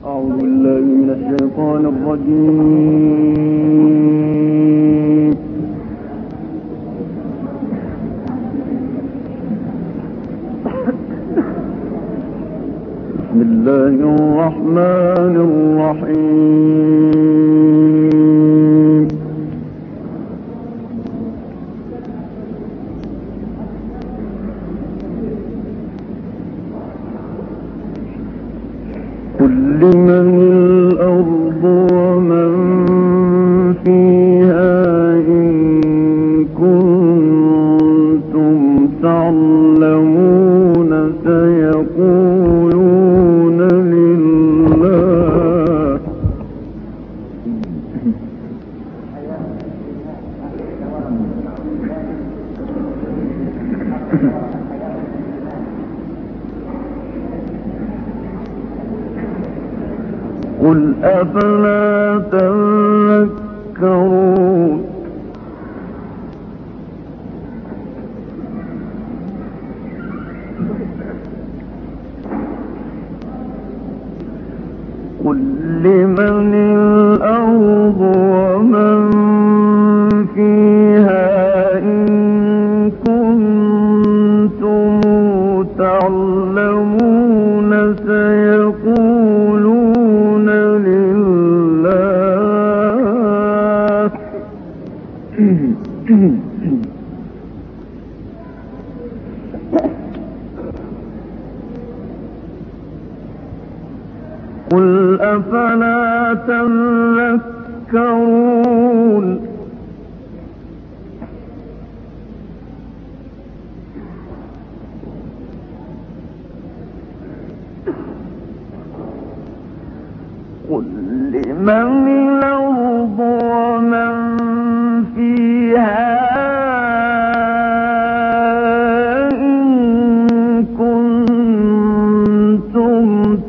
أعوذ بالله من الشيطان الرجيم. بسم الله الرحمن الرحيم. قل لمن الأرض ومن فيها إن كنتم تعلمون سيقولون لله. قل أفلا تذكرون. قل لمن الأرض ومن فيها إن كنتم تعلمون سيقولون لله. قل أفلا تذكرون. قل لمن الأرض ومن فيها إن كنتم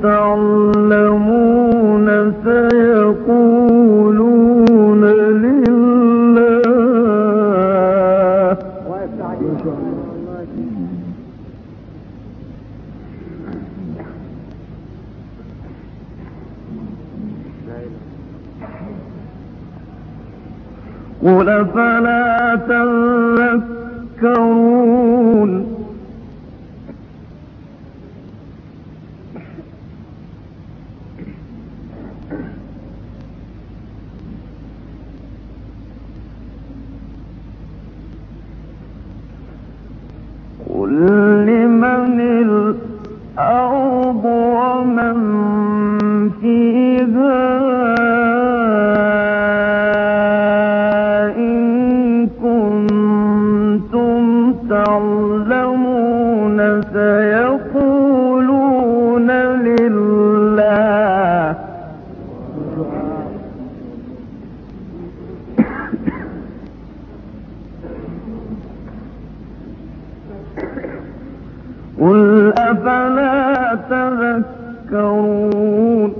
تعلمون سيقولون لله. قل أفلا تذكرون. قل لمن الأرض ومن فيها إن كنتم تعلمون سيقولون لله. قل أفلا تذكرون.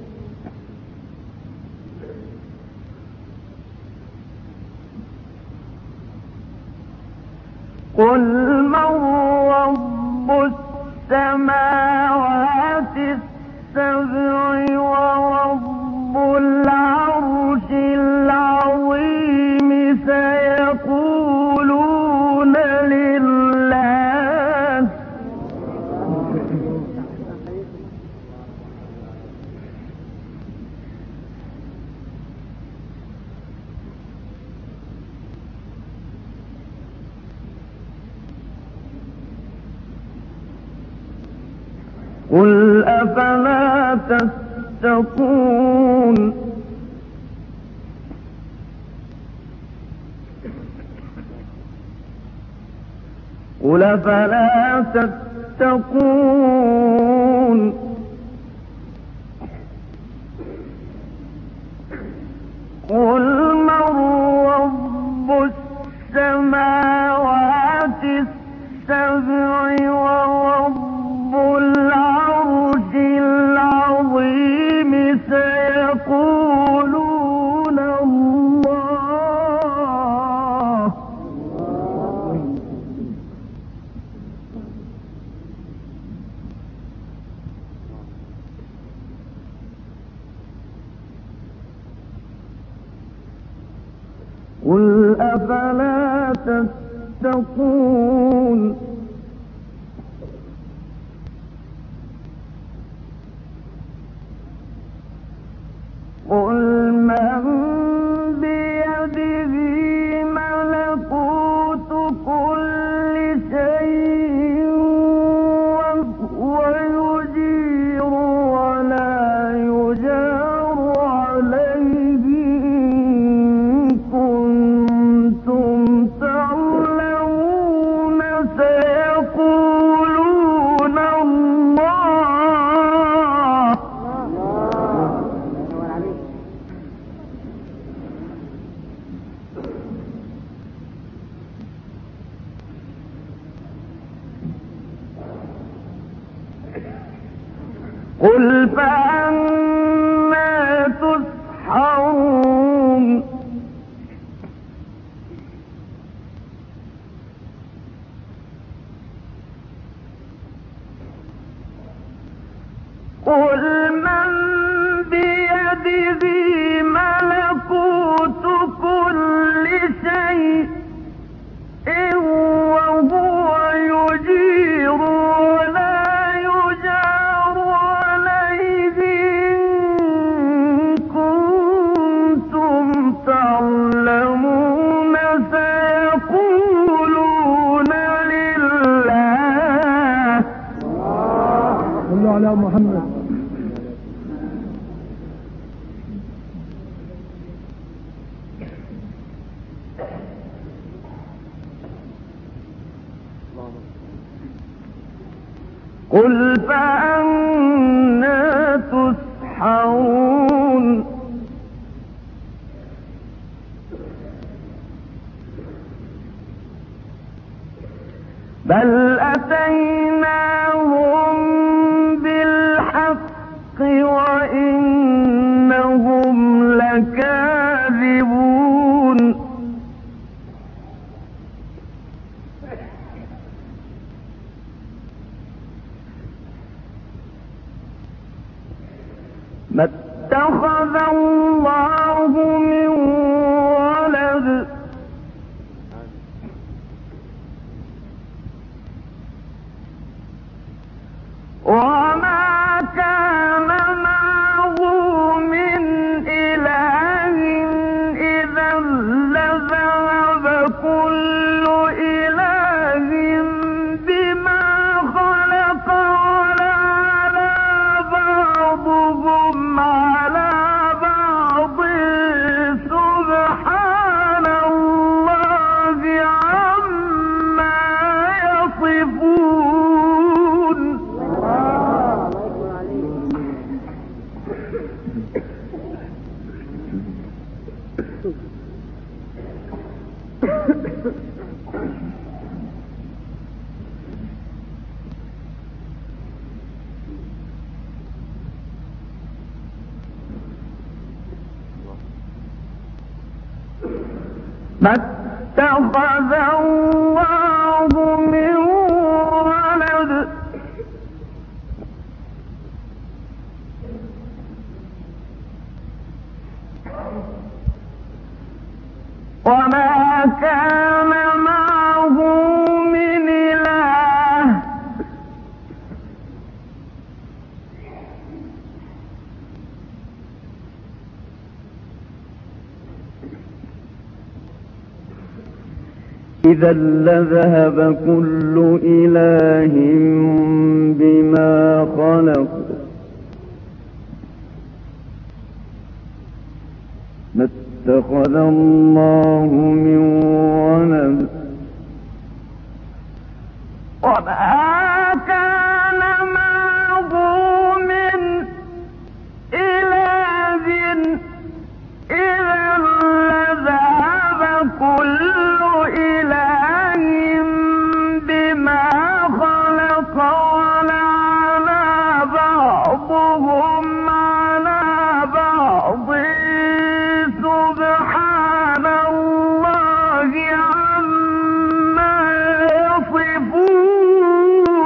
قل من رب السماوات السبع ورب العرش العظيم سيقولون لله. قل أفلا تتقون. قل أفلا تتقون. قل من رب السماوات السبع ورب العرش العظيم سيقولون الله. قل أفلا تتقون قل من بيده ملكوت كل شيء وهو يجير ولا يجار عليه إن كنتم تعلمون سيقولون الله قل فأنى تسحرون قل من بيده ملكوت كل شيء وهو يجير ولا يجار عليه إن كنتم تعلمون سيقولون لله صلوا على محمد. قل فأنى تسحرون بل أتيناهم بالحق وإنهم لكاذبون ما اتخذ الله من ولد وما كان معه من إله إذا لذهب كل إله بما خلق ولعلى بعضهم على بعض سبحان الله عما يصفون ما اتخذ الله من ولد وما كان معه من إله إذا لذهب كل إله بما خلق ما اتخذ الله من ولد وما كان معه من إله إذا لذهب كل إله بما خلق ولعلى بعضهم على بعض سبحان الله عما يصفون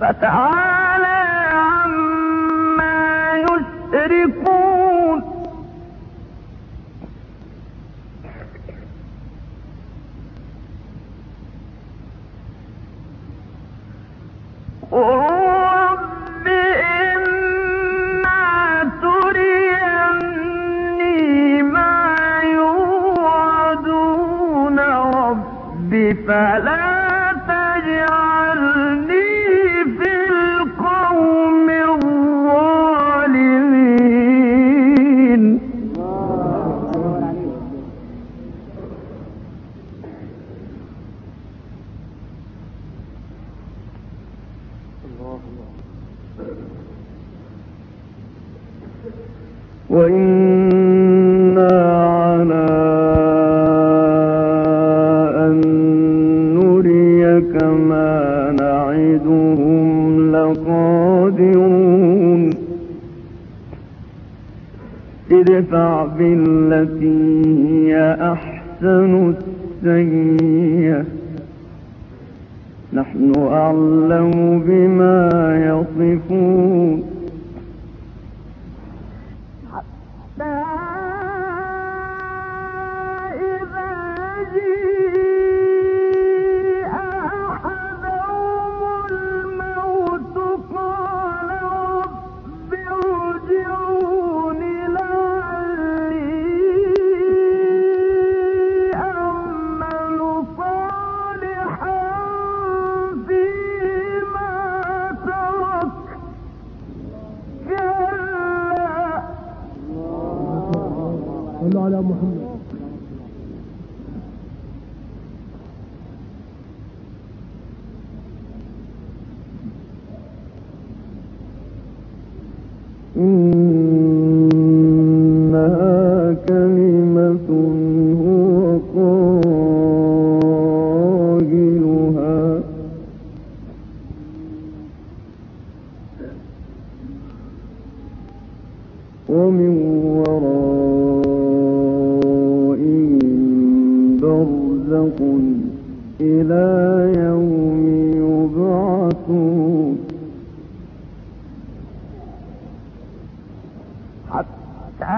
فتعالى عما يشركون رب إما تريني ما يوعدون رب فلا تجعلني في القوم الظالمين وإنا على أن نريك ما نعدهم لقادرون ادفع بالتي هي أحسن السيئة نحن أعلم بما يصفون صلوا على محمد. إنها كلمة هو قائلها ومن ورائهم برزخ إلى يوم يبعثون حتى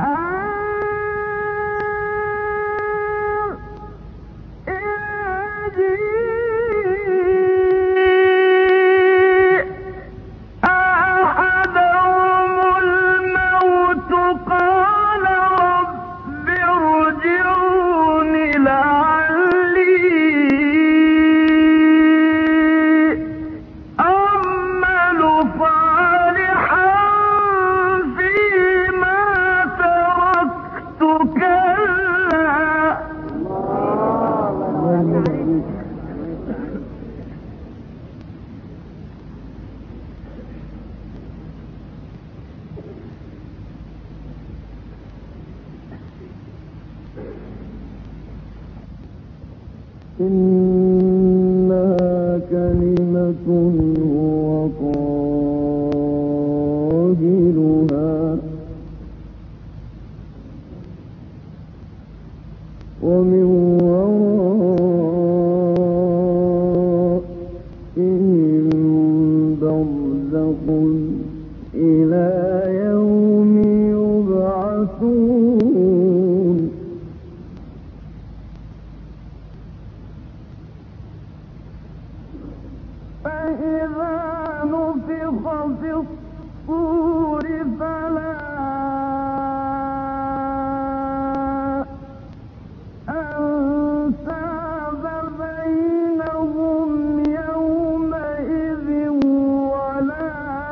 إنها كلمة هو قائلها ومن ورائهم برزخ إلى يوم يبعثون فإذا نفخ في الصور فلا أنساب بينهم يومئذ ولا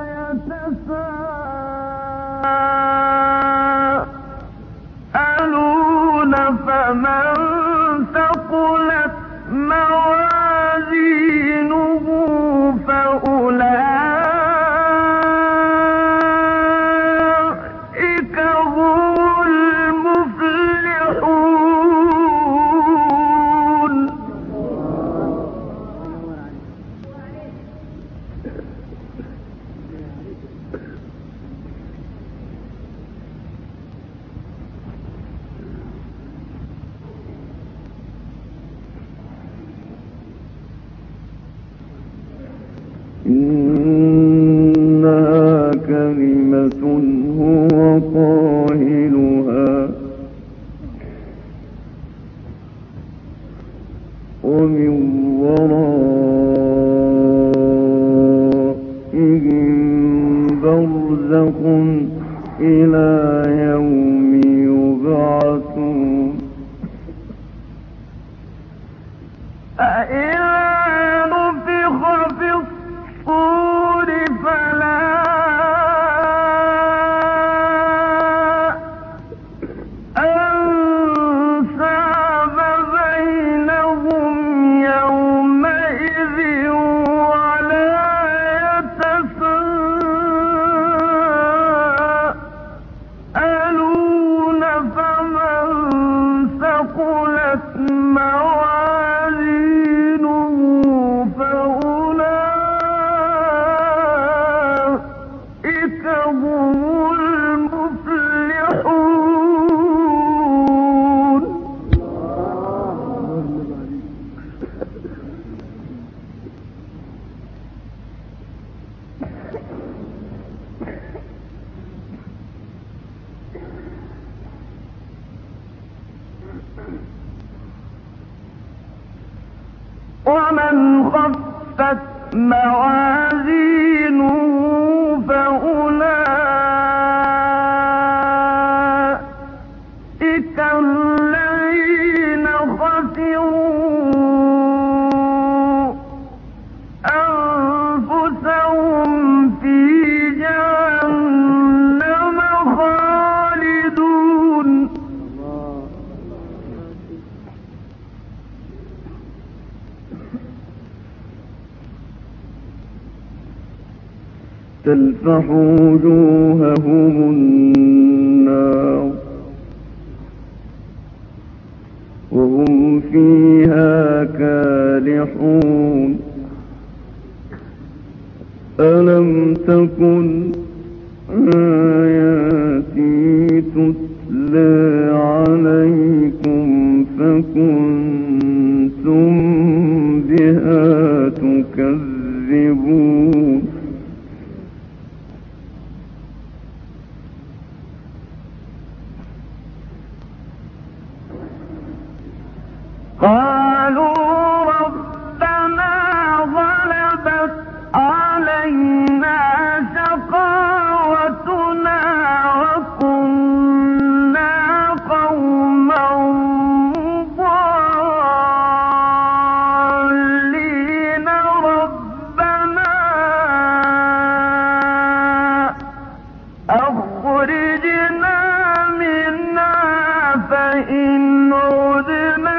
يتساءلون فمن ثقلت موازينه فأولئك هم المفلحون إن ومن ورائهم برزخ إلى يوم يبعثون فإذا نفخ في الصور فلا أنساب بينهم يومئذ ولا يتساءلون فمن ثقلت موازينه فأولئك هم المفلحون. ومن خفت موازينه فأولئك الذين خسروا أنفسهم في جهنم خالدون. تلفح وجوههم النار وهم فيها كالحون ألم تكن آياتي تتلى عليكم فكنتم بها تكذبون قالوا ربنا غلبت علينا شقاوتنا وكنا قوما ضالين ربنا أخرجنا منها فإن عدنا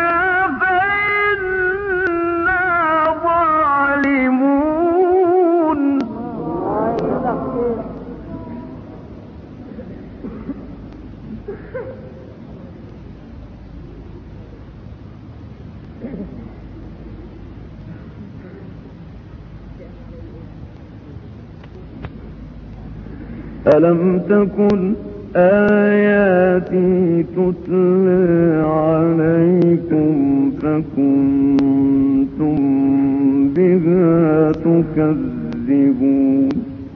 ألم تكن آياتي تتلى عليكم فكنتم بها تكذبون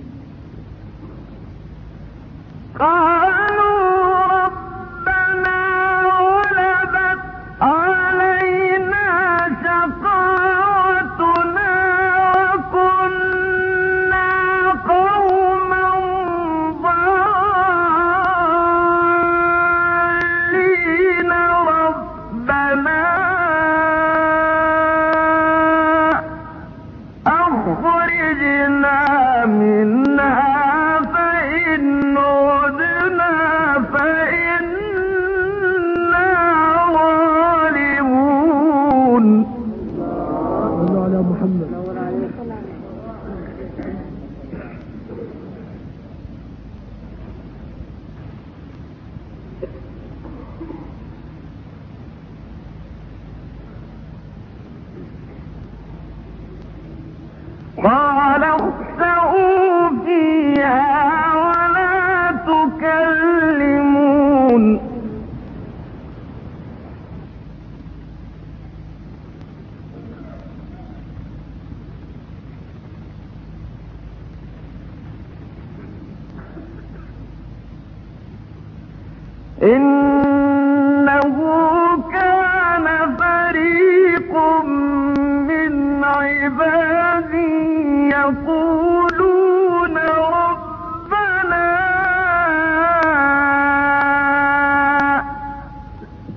قالوا ربنا غلبت علينا شقاوتنا وكنا قوما ضالين ربنا أخرجنا منها فإن عدنا فإنا ظالمون. صلوا على محمد. قال اخسئوا فيها ولا تكلمون. إنه كان فريق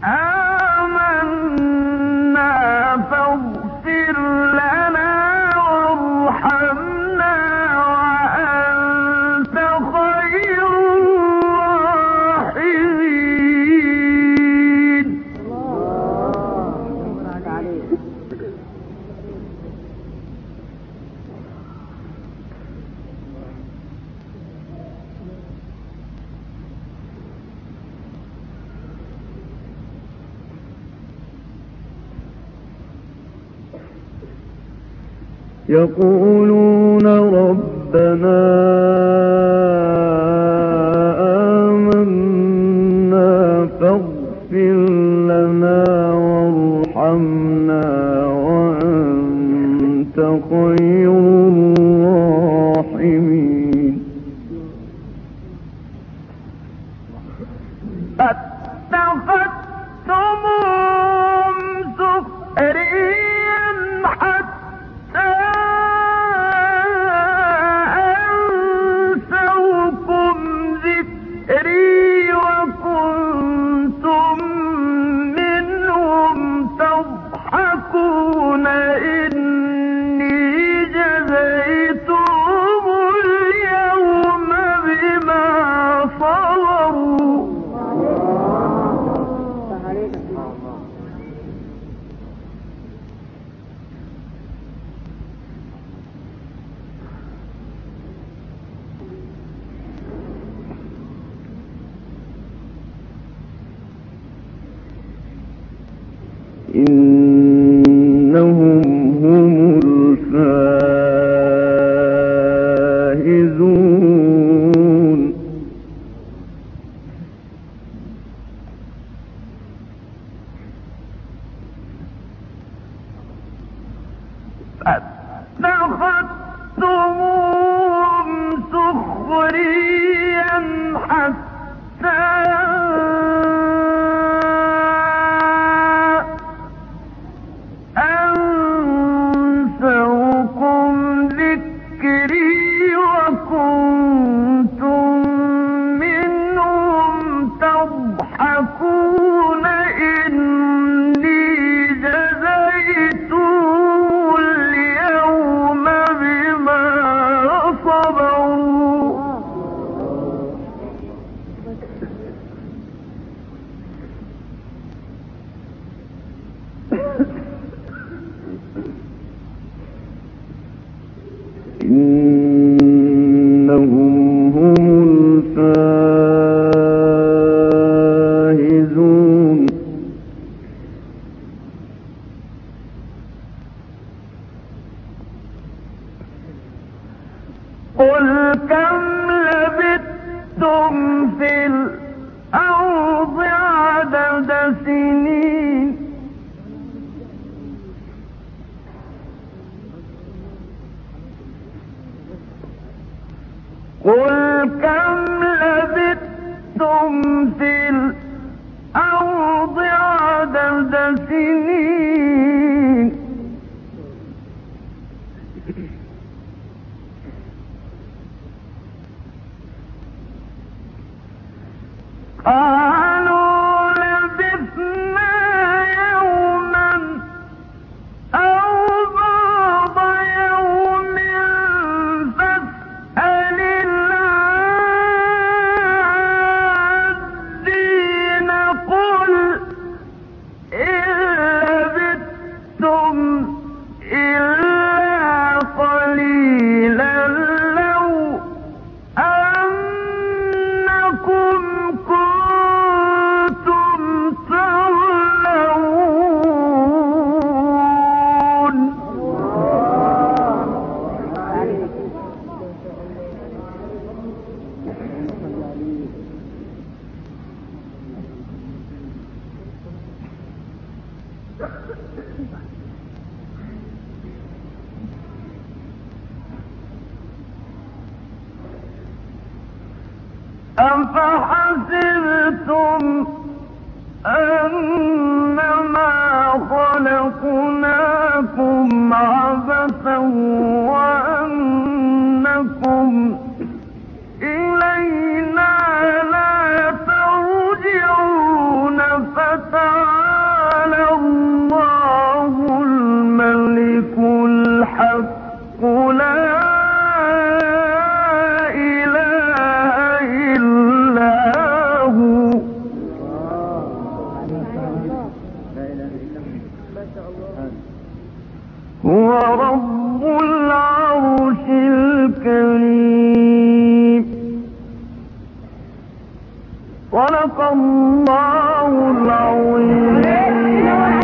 آمنا فاغفر لنا وارحمنا وأنت خير الراحمين. يقولون ربنا آمنا فاغفر لنا وارحمنا وأنت خير الراحمين. اتخذتموهم سخريا حتى أنسوكم ذكري وكنتم منهم تضحكون. إني جزيتهم اليوم بما صبروا. إنهم هم الفائزون. اتخذتموهم سخريا حتى أنسوكم ذكري وكنتم منهم تضحكون. إني جزيتهم اليوم بما صبروا. إنهم هم الفائزون. قل كم لبثتم في الأرض عدد سنين. قل كم لبثتم في الأرض عدد سنين. قالوا لبثنا يوما أو بعض يوم فاسأل العادين. قل إن لبثتم إلا قليلا لو أنكم كنتم تعلمون. أفحسبتم أنما خلقناكم عبثا وأنكم إلينا لا ترجعون فتعالى هو رب العرش الكريم. صدق الله العظيم.